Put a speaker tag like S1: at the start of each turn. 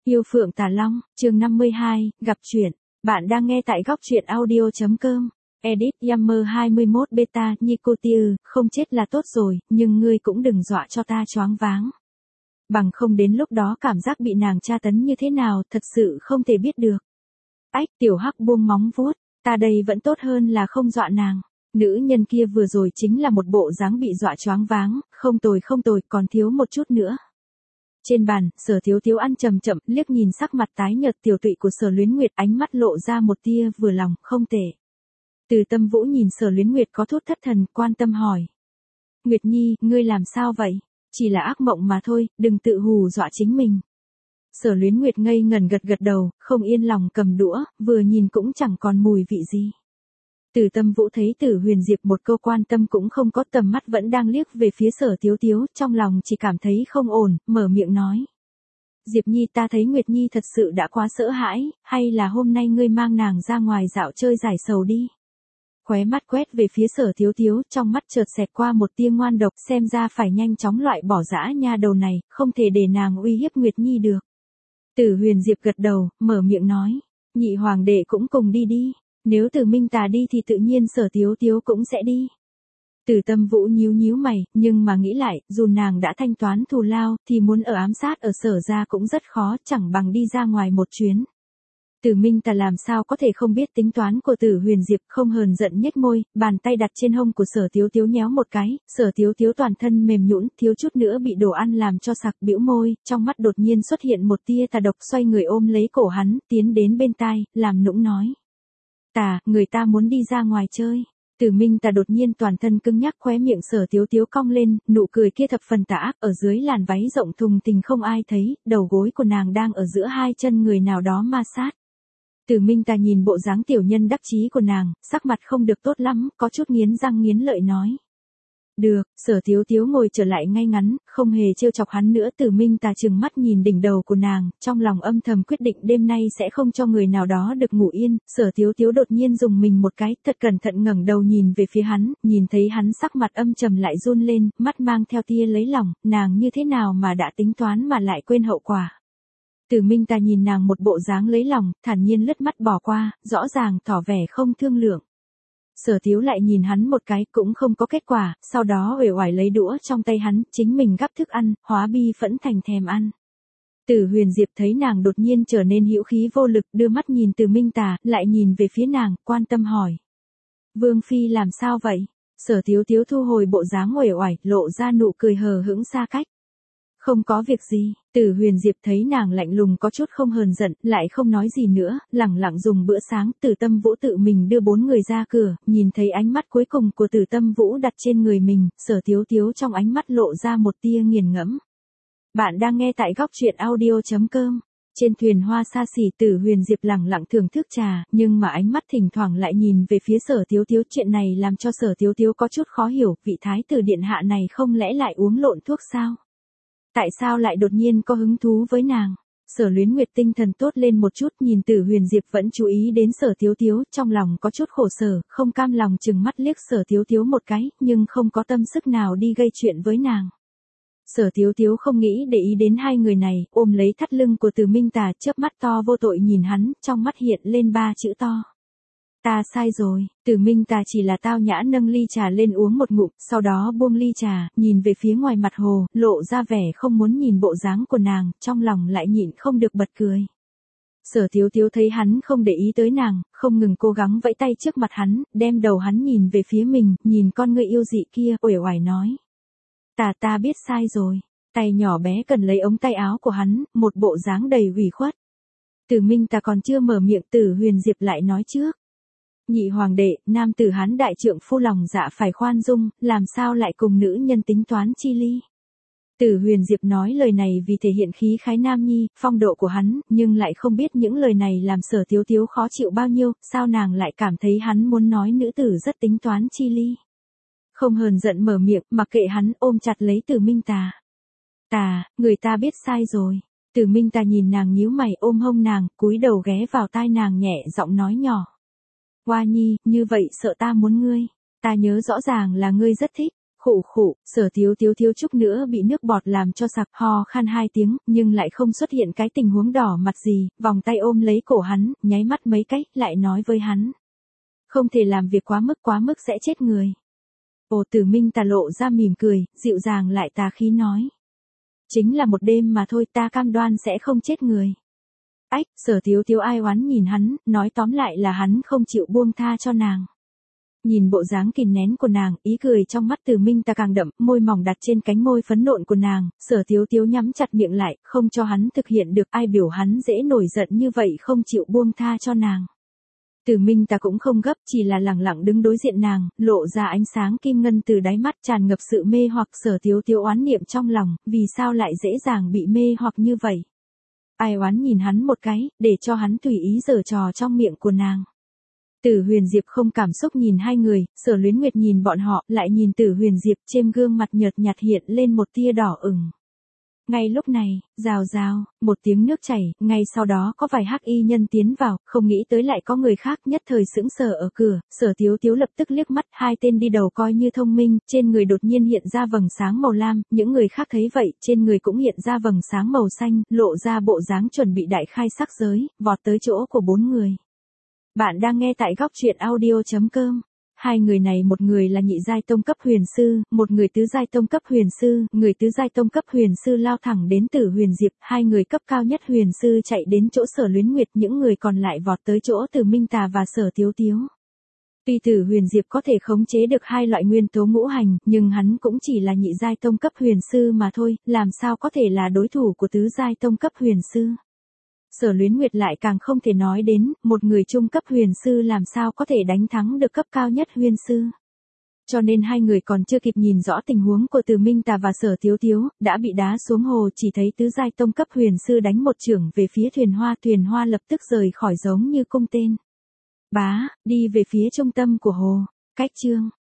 S1: Yêu Phượng Tà Long, chương 52, gặp chuyện. Bạn đang nghe tại góc truyện audio.com. Edit Yammer 21 Beta Nico Tia, không chết là tốt rồi, nhưng ngươi cũng đừng dọa cho ta choáng váng. Bằng không đến lúc đó cảm giác bị nàng tra tấn như thế nào, thật sự không thể biết được. Ách, tiểu hắc buông móng vuốt, ta đây vẫn tốt hơn là không dọa nàng. Nữ nhân kia vừa rồi chính là một bộ dáng bị dọa choáng váng, không tồi, còn thiếu một chút nữa. Trên bàn, Sở Thiếu Thiếu ăn chậm chậm, liếc nhìn sắc mặt tái nhợt tiểu tụy của Sở Luyến Nguyệt, ánh mắt lộ ra một tia vừa lòng, không tệ. Từ Tâm Vũ nhìn Sở Luyến Nguyệt có chút thất thần, quan tâm hỏi. Nguyệt Nhi, ngươi làm sao vậy? Chỉ là ác mộng mà thôi, đừng tự hù dọa chính mình. Sở Luyến Nguyệt ngây ngẩn gật đầu, không yên lòng cầm đũa, vừa nhìn cũng chẳng còn mùi vị gì. Từ Tâm Vũ thấy Tử Huyền Diệp một câu quan tâm cũng không có, tầm mắt vẫn đang liếc về phía Sở Thiếu Thiếu, trong lòng chỉ cảm thấy không ổn, mở miệng nói. Diệp Nhi, ta thấy Nguyệt Nhi thật sự đã quá sợ hãi, hay là hôm nay ngươi mang nàng ra ngoài dạo chơi giải sầu đi. Khóe mắt quét về phía Sở Thiếu Thiếu, trong mắt chợt xẹt qua một tia ngoan độc, xem ra phải nhanh chóng loại bỏ dã nha đầu này, không thể để nàng uy hiếp Nguyệt Nhi được. Tử Huyền Diệp gật đầu, mở miệng nói. Nhị hoàng đệ cũng cùng đi đi. Nếu Từ Minh Tà đi thì tự nhiên Sở Thiếu Thiếu cũng sẽ đi. Từ Tâm Vũ nhíu mày, nhưng mà nghĩ lại, dù nàng đã thanh toán thù lao, thì muốn ở ám sát ở Sở gia cũng rất khó, chẳng bằng đi ra ngoài một chuyến. Từ Minh Tà làm sao có thể không biết tính toán của Tử Huyền Diệp, không hờn giận nhếch môi, bàn tay đặt trên hông của Sở Thiếu Thiếu nhéo một cái, Sở Thiếu Thiếu toàn thân mềm nhũn, thiếu chút nữa bị đồ ăn làm cho sặc, bĩu môi, trong mắt đột nhiên xuất hiện một tia tà độc, xoay người ôm lấy cổ hắn, tiến đến bên tai, làm nũng nói. Tà, người ta muốn đi ra ngoài chơi. Tử Minh Tà đột nhiên toàn thân cứng nhắc, khóe miệng Sở Thiếu Thiếu cong lên, nụ cười kia thập phần tà ác, ở dưới làn váy rộng thùng thình không ai thấy, đầu gối của nàng đang ở giữa hai chân người nào đó ma sát. Tử Minh Tà nhìn bộ dáng tiểu nhân đắc chí của nàng, sắc mặt không được tốt lắm, có chút nghiến răng nghiến lợi nói. Được, Sở Thiếu Thiếu ngồi trở lại ngay ngắn, không hề trêu chọc hắn nữa. Tử Minh Tà trừng mắt nhìn đỉnh đầu của nàng, trong lòng âm thầm quyết định đêm nay sẽ không cho người nào đó được ngủ yên. Sở Thiếu Thiếu đột nhiên dùng mình một cái, thật cẩn thận ngẩng đầu nhìn về phía hắn, nhìn thấy hắn sắc mặt âm trầm lại run lên, mắt mang theo tia lấy lòng, nàng như thế nào mà đã tính toán mà lại quên hậu quả. Tử Minh Tà nhìn nàng một bộ dáng lấy lòng, thản nhiên lướt mắt bỏ qua, rõ ràng tỏ vẻ không thương lượng. Sở Thiếu lại nhìn hắn một cái, cũng không có kết quả, sau đó uể oải lấy đũa trong tay hắn, chính mình gắp thức ăn, hóa bi phẫn thành thèm ăn. Tử Huyền Diệp thấy nàng đột nhiên trở nên hữu khí vô lực, đưa mắt nhìn Tử Minh Tà, lại nhìn về phía nàng, quan tâm hỏi. Vương Phi làm sao vậy? Sở Thiếu Thiếu thu hồi bộ dáng uể oải, lộ ra nụ cười hờ hững xa cách. Không có việc gì. Tử Huyền Diệp thấy nàng lạnh lùng có chút không hờn giận, lại không nói gì nữa, lẳng lặng dùng bữa sáng. Tử Tâm Vũ tự mình đưa 4 người ra cửa, nhìn thấy ánh mắt cuối cùng của Tử Tâm Vũ đặt trên người mình, Sở Thiếu Thiếu trong ánh mắt lộ ra một tia nghiền ngẫm. Bạn đang nghe tại góc truyện audio.com. Trên thuyền hoa xa xỉ, Tử Huyền Diệp lẳng lặng thưởng thức trà, nhưng mà ánh mắt thỉnh thoảng lại nhìn về phía Sở Thiếu Thiếu. Chuyện này làm cho Sở Thiếu Thiếu có chút khó hiểu, vị thái tử điện hạ này không lẽ lại uống lộn thuốc sao? Tại sao lại đột nhiên có hứng thú với nàng? Sở Luyến Nguyệt tinh thần tốt lên một chút, nhìn Tử Huyền Diệp vẫn chú ý đến Sở Thiếu Thiếu, trong lòng có chút khổ sở, không cam lòng chừng mắt liếc Sở Thiếu Thiếu một cái, nhưng không có tâm sức nào đi gây chuyện với nàng. Sở Thiếu Thiếu không nghĩ để ý đến hai người này, ôm lấy thắt lưng của Tử Minh Tà, chớp mắt to vô tội nhìn hắn, trong mắt hiện lên 3 chữ to. Ta sai rồi. Tử Minh Tà chỉ là tao nhã nâng ly trà lên uống một ngụm, sau đó buông ly trà, nhìn về phía ngoài mặt hồ, lộ ra vẻ không muốn nhìn bộ dáng của nàng, trong lòng lại nhịn không được bật cười. Sở Thiếu Thiếu thấy hắn không để ý tới nàng, không ngừng cố gắng vẫy tay trước mặt hắn, đem đầu hắn nhìn về phía mình, nhìn con người yêu dị kia, uể oải nói. Ta biết sai rồi. Tay nhỏ bé cần lấy ống tay áo của hắn, một bộ dáng đầy ủy khuất. Tử Minh Tà còn chưa mở miệng, Tử Huyền Diệp lại nói trước. Nhị hoàng đệ, nam tử Hán đại trượng phu lòng dạ phải khoan dung, làm sao lại cùng nữ nhân tính toán chi ly. Tử Huyền Diệp nói lời này vì thể hiện khí khái nam nhi, phong độ của hắn, nhưng lại không biết những lời này làm Sở Thiếu Thiếu khó chịu bao nhiêu, sao nàng lại cảm thấy hắn muốn nói nữ tử rất tính toán chi ly. Không hờn giận mở miệng, mặc kệ hắn, ôm chặt lấy Tử Minh Tà. Tà, người ta biết sai rồi. Tử Minh Tà nhìn nàng nhíu mày, ôm hông nàng, cúi đầu ghé vào tai nàng nhẹ giọng nói nhỏ. Hoa Nhi, như vậy sợ ta muốn ngươi. Ta nhớ rõ ràng là ngươi rất thích. Khụ khụ, Sở Thiếu Thiếu thiếu chút nữa bị nước bọt làm cho sặc, ho khan 2 tiếng, nhưng lại không xuất hiện cái tình huống đỏ mặt gì, vòng tay ôm lấy cổ hắn, nháy mắt mấy cái, lại nói với hắn. Không thể làm việc quá mức sẽ chết người. Ồ, Tử Minh Tà lộ ra mỉm cười, dịu dàng lại tà khí nói. Chính là một đêm mà thôi, ta cam đoan sẽ không chết người. Ách, Sở Thiếu Thiếu ai oán nhìn hắn, nói tóm lại là hắn không chịu buông tha cho nàng. Nhìn bộ dáng kìm nén của nàng, ý cười trong mắt Tử Minh Tà càng đậm, môi mỏng đặt trên cánh môi phấn nộn của nàng, Sở Thiếu Thiếu nhắm chặt miệng lại, không cho hắn thực hiện được, ai biểu hắn dễ nổi giận như vậy không chịu buông tha cho nàng. Tử Minh Tà cũng không gấp, chỉ là lẳng lặng đứng đối diện nàng, lộ ra ánh sáng kim ngân từ đáy mắt, tràn ngập sự mê hoặc. Sở Thiếu Thiếu oán niệm trong lòng, vì sao lại dễ dàng bị mê hoặc như vậy. Ai oán nhìn hắn một cái, để cho hắn tùy ý giở trò trong miệng của nàng. Tử Huyền Diệp không cảm xúc nhìn hai người, Sở Luyến Nguyệt nhìn bọn họ, lại nhìn Tử Huyền Diệp, trên gương mặt nhợt nhạt hiện lên một tia đỏ ửng. Ngay lúc này, rào rào, một tiếng nước chảy, ngay sau đó có vài hắc y nhân tiến vào, không nghĩ tới lại có người khác, nhất thời sững sờ ở cửa. Sở Thiếu Thiếu lập tức liếc mắt, hai tên đi đầu coi như thông minh, trên người đột nhiên hiện ra vầng sáng màu lam, những người khác thấy vậy, trên người cũng hiện ra vầng sáng màu xanh, lộ ra bộ dáng chuẩn bị đại khai sắc giới, vọt tới chỗ của 4 người. Bạn đang nghe tại góc truyện audio.com. Hai người này, một người là nhị giai tông cấp huyền sư, một người tứ giai tông cấp huyền sư, người tứ giai tông cấp huyền sư lao thẳng đến Tử Huyền Diệp, hai người cấp cao nhất huyền sư chạy đến chỗ Sở Luyến Nguyệt, những người còn lại vọt tới chỗ Tử Minh Tà và Sở Thiếu Thiếu. Tuy Tử Huyền Diệp có thể khống chế được hai loại nguyên tố ngũ hành, nhưng hắn cũng chỉ là nhị giai tông cấp huyền sư mà thôi, làm sao có thể là đối thủ của tứ giai tông cấp huyền sư. Sở Luyến Nguyệt lại càng không thể nói đến, một người trung cấp huyền sư làm sao có thể đánh thắng được cấp cao nhất huyền sư. Cho nên hai người còn chưa kịp nhìn rõ tình huống của Tử Minh Tà và Sở Thiếu Thiếu, đã bị đá xuống hồ, chỉ thấy tứ giai tông cấp huyền sư đánh một chưởng về phía thuyền hoa lập tức rời khỏi giống như cung tên. Bá, đi về phía trung tâm của hồ. Cách chương.